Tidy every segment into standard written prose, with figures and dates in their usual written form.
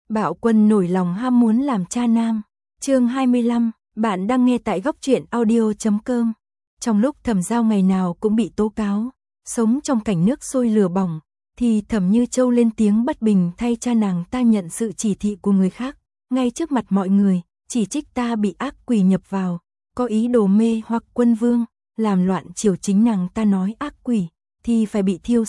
Bạo Quân nổi lòng ham muốn làm cha nam. Chương 25, bạn đang nghe tại góc truyện audio.com. Trong lúc Thẩm Giao ngày nào cũng bị tố cáo, sống trong cảnh nước sôi lửa bỏng, thì Thẩm Như Châu lên tiếng bất bình thay cha nàng ta nhận sự chỉ thị của người khác, ngay trước mặt mọi người, chỉ trích ta bị ác quỷ nhập vào, có ý đồ mê hoặc Quân Vương, làm loạn triều chính. Nàng ta nói ác quỷ thì phải bị thiêu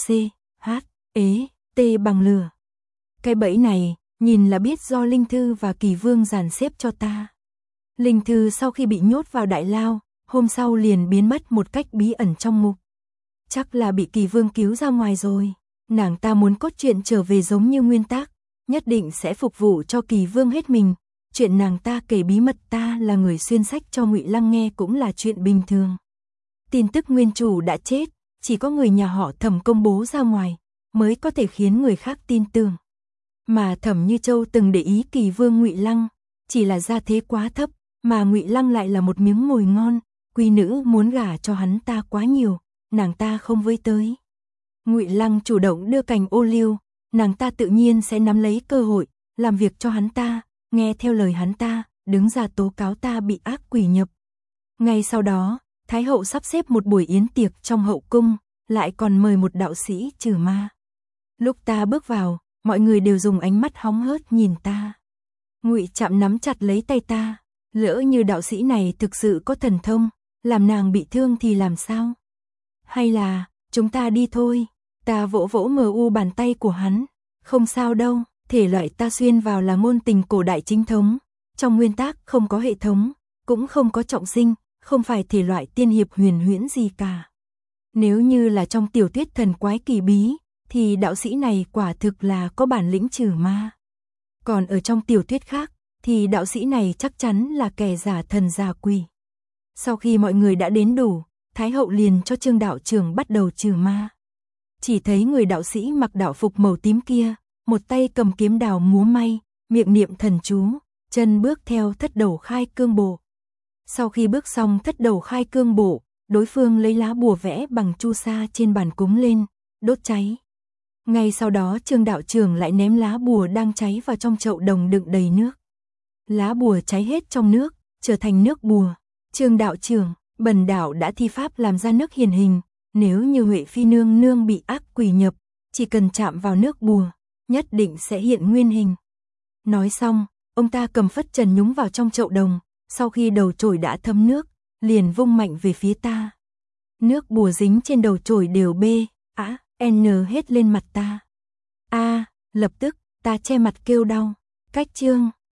CHE-T bằng lửa. Cái bẫy này, nhìn là biết do Linh Thư và Kỳ Vương dàn xếp cho ta. Linh Thư sau khi bị nhốt vào đại lao, hôm sau liền biến mất một cách bí ẩn trong ngục. Chắc là bị Kỳ Vương cứu ra ngoài rồi. Nàng ta muốn cốt truyện trở về giống như nguyên tác, nhất định sẽ phục vụ cho Kỳ Vương hết mình. Chuyện nàng ta kể bí mật ta là người xuyên sách cho Ngụy Lăng nghe cũng là chuyện bình thường. Tin tức nguyên chủ đã chết, chỉ có người nhà họ Thẩm công bố ra ngoài, mới có thể khiến người khác tin tưởng. Mà Thẩm Như Châu từng để ý Kỳ Vương Ngụy Lăng, chỉ là gia thế quá thấp, mà Ngụy Lăng lại là một miếng mồi ngon, quý nữ muốn gả cho hắn ta quá nhiều, nàng ta không với tới. Ngụy Lăng chủ động đưa cành ô liu, nàng ta tự nhiên sẽ nắm lấy cơ hội, làm việc cho hắn ta, nghe theo lời hắn ta, đứng ra tố cáo ta bị ác quỷ nhập. Ngay sau đó, Thái hậu sắp xếp một buổi yến tiệc trong hậu cung, lại còn mời một đạo sĩ trừ ma. Lúc ta bước vào, mọi người đều dùng ánh mắt hóng hớt nhìn ta. Ngụy Trạm nắm chặt lấy tay ta, lỡ như đạo sĩ này thực sự có thần thông, làm nàng bị thương thì làm sao? Hay là, chúng ta đi thôi. Ta vỗ vỗ bàn tay của hắn, không sao đâu, thể loại ta xuyên vào là ngôn tình cổ đại chính thống, trong nguyên tác không có hệ thống, cũng không có trọng sinh, không phải thể loại tiên hiệp huyền huyễn gì cả. Nếu như là trong tiểu thuyết thần quái kỳ bí, thì đạo sĩ này quả thực là có bản lĩnh trừ ma. Còn ở trong tiểu thuyết khác, thì đạo sĩ này chắc chắn là kẻ giả thần giả quỷ. Sau khi mọi người đã đến đủ, Thái hậu liền cho Trương đạo trưởng bắt đầu trừ ma. Chỉ thấy người đạo sĩ mặc đạo phục màu tím kia, một tay cầm kiếm đào múa may, miệng niệm thần chú, chân bước theo thất đầu khai cương bộ. Sau khi bước xong thất đầu khai cương bộ, đối phương lấy lá bùa vẽ bằng chu sa trên bàn cúng lên, đốt cháy. Ngay sau đó Trương đạo trưởng lại ném lá bùa đang cháy vào trong chậu đồng đựng đầy nước. Lá bùa cháy hết trong nước, trở thành nước bùa. Trương đạo trưởng, bần đạo đã thi pháp làm ra nước hiển hình, nếu như Huệ Phi nương nương bị ác quỷ nhập, chỉ cần chạm vào nước bùa, nhất định sẽ hiện nguyên hình. Nói xong, ông ta cầm phất trần nhúng vào trong chậu đồng, sau khi đầu chổi đã thấm nước, liền vung mạnh về phía ta. Nước bùa dính trên đầu chổi đều N hết lên mặt ta. Lập tức, ta che mặt kêu đau. Cách chương